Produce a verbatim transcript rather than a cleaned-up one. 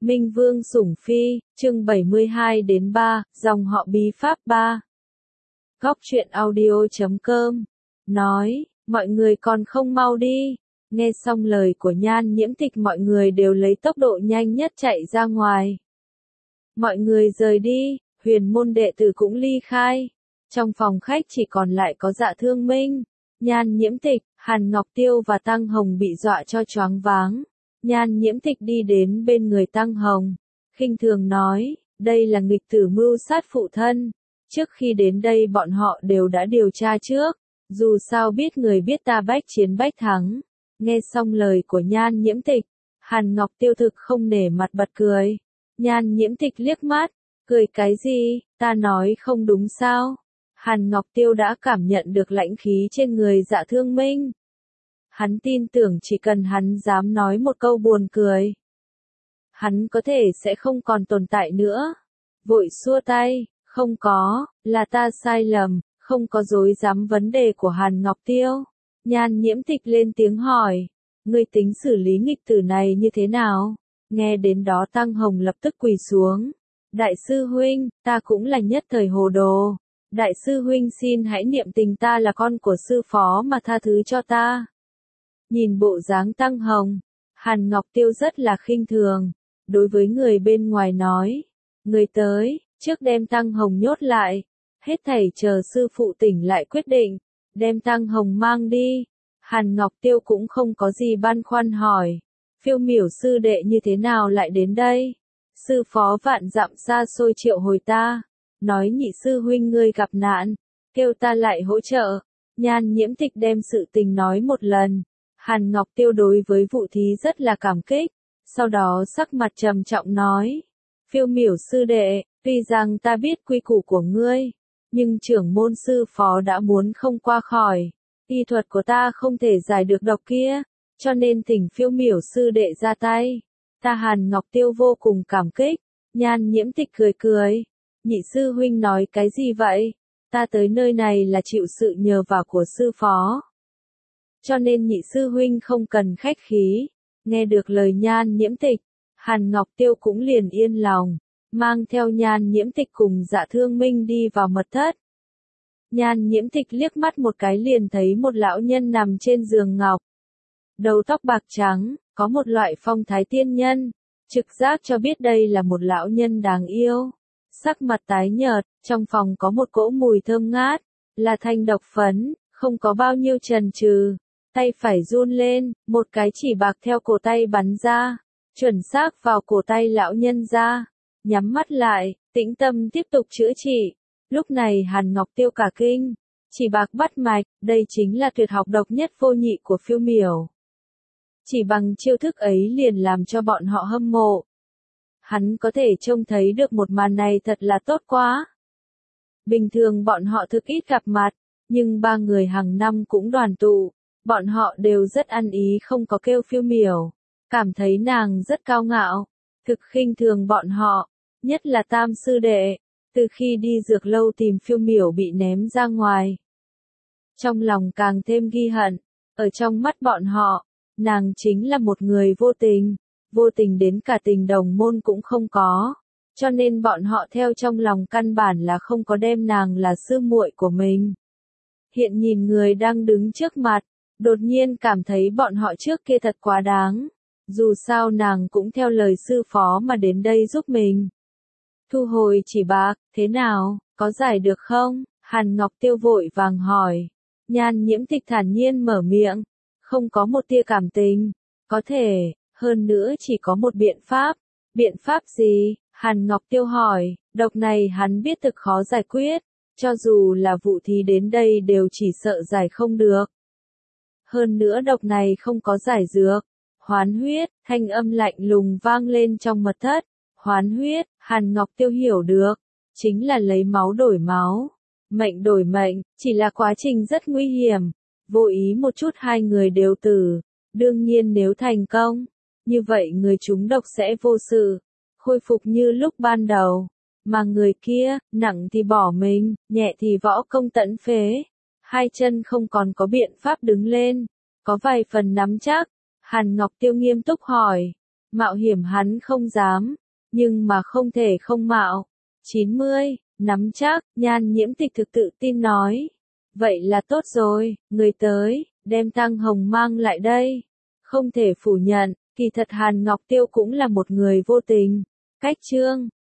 Minh Vương Sủng Phi, chương bảy mươi hai đến ba, dòng họ bí pháp ba. Góc truyện audio chấm com nói, mọi người còn không mau đi. Nghe xong lời của Nhan Nhiễm Tịch, mọi người đều lấy tốc độ nhanh nhất chạy ra ngoài. Mọi người rời đi, huyền môn đệ tử cũng ly khai. Trong phòng khách chỉ còn lại có Dạ Thương Minh, Nhan Nhiễm Tịch, Hàn Ngọc Tiêu và Tăng Hồng bị dọa cho choáng váng. Nhan Nhiễm Tịch đi đến bên người Tăng Hồng, khinh thường nói, đây là nghịch tử mưu sát phụ thân. Trước khi đến đây bọn họ đều đã điều tra trước, dù sao biết người biết ta bách chiến bách thắng. Nghe xong lời của Nhan Nhiễm Tịch, Hàn Ngọc Tiêu thực không nể mặt bật cười. Nhan Nhiễm Tịch liếc mắt, cười cái gì, ta nói không đúng sao? Hàn Ngọc Tiêu đã cảm nhận được lãnh khí trên người Dạ Thương Minh. Hắn tin tưởng chỉ cần hắn dám nói một câu buồn cười, hắn có thể sẽ không còn tồn tại nữa. Vội xua tay, không có, là ta sai lầm, không có dối dám vấn đề của Hàn Ngọc Tiêu. Nhan Nhiễm Tịch lên tiếng hỏi, ngươi tính xử lý nghịch tử này như thế nào? Nghe đến đó Tăng Hồng lập tức quỳ xuống. Đại sư huynh, ta cũng là nhất thời hồ đồ. Đại sư huynh xin hãy niệm tình ta là con của sư phó mà tha thứ cho ta. Nhìn bộ dáng Tăng Hồng, Hàn Ngọc Tiêu rất là khinh thường. Đối với người bên ngoài nói, người tới, trước đem Tăng Hồng nhốt lại. Hết thảy chờ sư phụ tỉnh lại quyết định, đem Tăng Hồng mang đi. Hàn Ngọc Tiêu cũng không có gì băn khoăn hỏi, Phiêu Miểu sư đệ như thế nào lại đến đây? Sư phó vạn dặm xa xôi triệu hồi ta, nói nhị sư huynh ngươi gặp nạn, kêu ta lại hỗ trợ. Nhan Nhiễm Tịch đem sự tình nói một lần. Hàn Ngọc Tiêu đối với Vụ Thí rất là cảm kích, sau đó sắc mặt trầm trọng nói, Phiêu Miểu sư đệ, tuy rằng ta biết quy củ của ngươi, nhưng trưởng môn sư phó đã muốn không qua khỏi, y thuật của ta không thể giải được độc kia, cho nên thỉnh Phiêu Miểu sư đệ ra tay. Ta Hàn Ngọc Tiêu vô cùng cảm kích. Nhan Nhiễm Tịch cười cười, nhị sư huynh nói cái gì vậy? Ta tới nơi này là chịu sự nhờ vả của sư phó, cho nên nhị sư huynh không cần khách khí. Nghe được lời Nhan Nhiễm Tịch, Hàn Ngọc Tiêu cũng liền yên lòng, mang theo Nhan Nhiễm Tịch cùng Dạ Thương Minh đi vào mật thất. Nhan Nhiễm Tịch liếc mắt một cái liền thấy một lão nhân nằm trên giường ngọc, đầu tóc bạc trắng, có một loại phong thái tiên nhân, trực giác cho biết đây là một lão nhân đáng yêu. Sắc mặt tái nhợt, trong phòng có một cỗ mùi thơm ngát, là thanh độc phấn, không có bao nhiêu chần chừ, tay phải run lên, một cái chỉ bạc theo cổ tay bắn ra, chuẩn xác vào cổ tay lão nhân ra. Nhắm mắt lại, tĩnh tâm tiếp tục chữa trị. Lúc này Hàn Ngọc Tiêu cả kinh, chỉ bạc bắt mạch, đây chính là tuyệt học độc nhất vô nhị của Phiêu Miểu. Chỉ bằng chiêu thức ấy liền làm cho bọn họ hâm mộ. Hắn có thể trông thấy được một màn này thật là tốt quá. Bình thường bọn họ thực ít gặp mặt, nhưng ba người hàng năm cũng đoàn tụ, bọn họ đều rất ăn ý không có kêu Phiêu Miểu, cảm thấy nàng rất cao ngạo, thực khinh thường bọn họ, nhất là Tam sư đệ, từ khi đi dược lâu tìm Phiêu Miểu bị ném ra ngoài. Trong lòng càng thêm ghi hận, ở trong mắt bọn họ, nàng chính là một người vô tình, vô tình đến cả tình đồng môn cũng không có, cho nên bọn họ theo trong lòng căn bản là không có đem nàng là sư muội của mình. Hiện nhìn người đang đứng trước mặt, đột nhiên cảm thấy bọn họ trước kia thật quá đáng, dù sao nàng cũng theo lời sư phó mà đến đây giúp mình. Thu hồi chỉ bạc, thế nào, có giải được không? Hàn Ngọc Tiêu vội vàng hỏi. Nhan Nhiễm Tịch thản nhiên mở miệng, không có một tia cảm tình, có thể, hơn nữa chỉ có một biện pháp. Biện pháp gì? Hàn Ngọc Tiêu hỏi, độc này hắn biết thực khó giải quyết, cho dù là Vụ Thí đến đây đều chỉ sợ giải không được. Hơn nữa độc này không có giải dược. Hoán huyết, thanh âm lạnh lùng vang lên trong mật thất. Hoán huyết, Hàn Ngọc Tiêu hiểu được, chính là lấy máu đổi máu, mệnh đổi mệnh, chỉ là quá trình rất nguy hiểm, vô ý một chút hai người đều tử. Đương nhiên nếu thành công, như vậy người trúng độc sẽ vô sự, khôi phục như lúc ban đầu, mà người kia, nặng thì bỏ mình, nhẹ thì võ công tận phế, hai chân không còn có biện pháp đứng lên, có vài phần nắm chắc. Hàn Ngọc Tiêu nghiêm túc hỏi, Mạo hiểm hắn không dám, nhưng mà không thể không mạo. chín mươi, nắm chắc, Nhan Nhiễm Tịch thực tự tin nói. Vậy là tốt rồi, người tới, đem Tăng Hồng mang lại đây. Không thể phủ nhận, kỳ thật Hàn Ngọc Tiêu cũng là một người vô tình. Cách Trương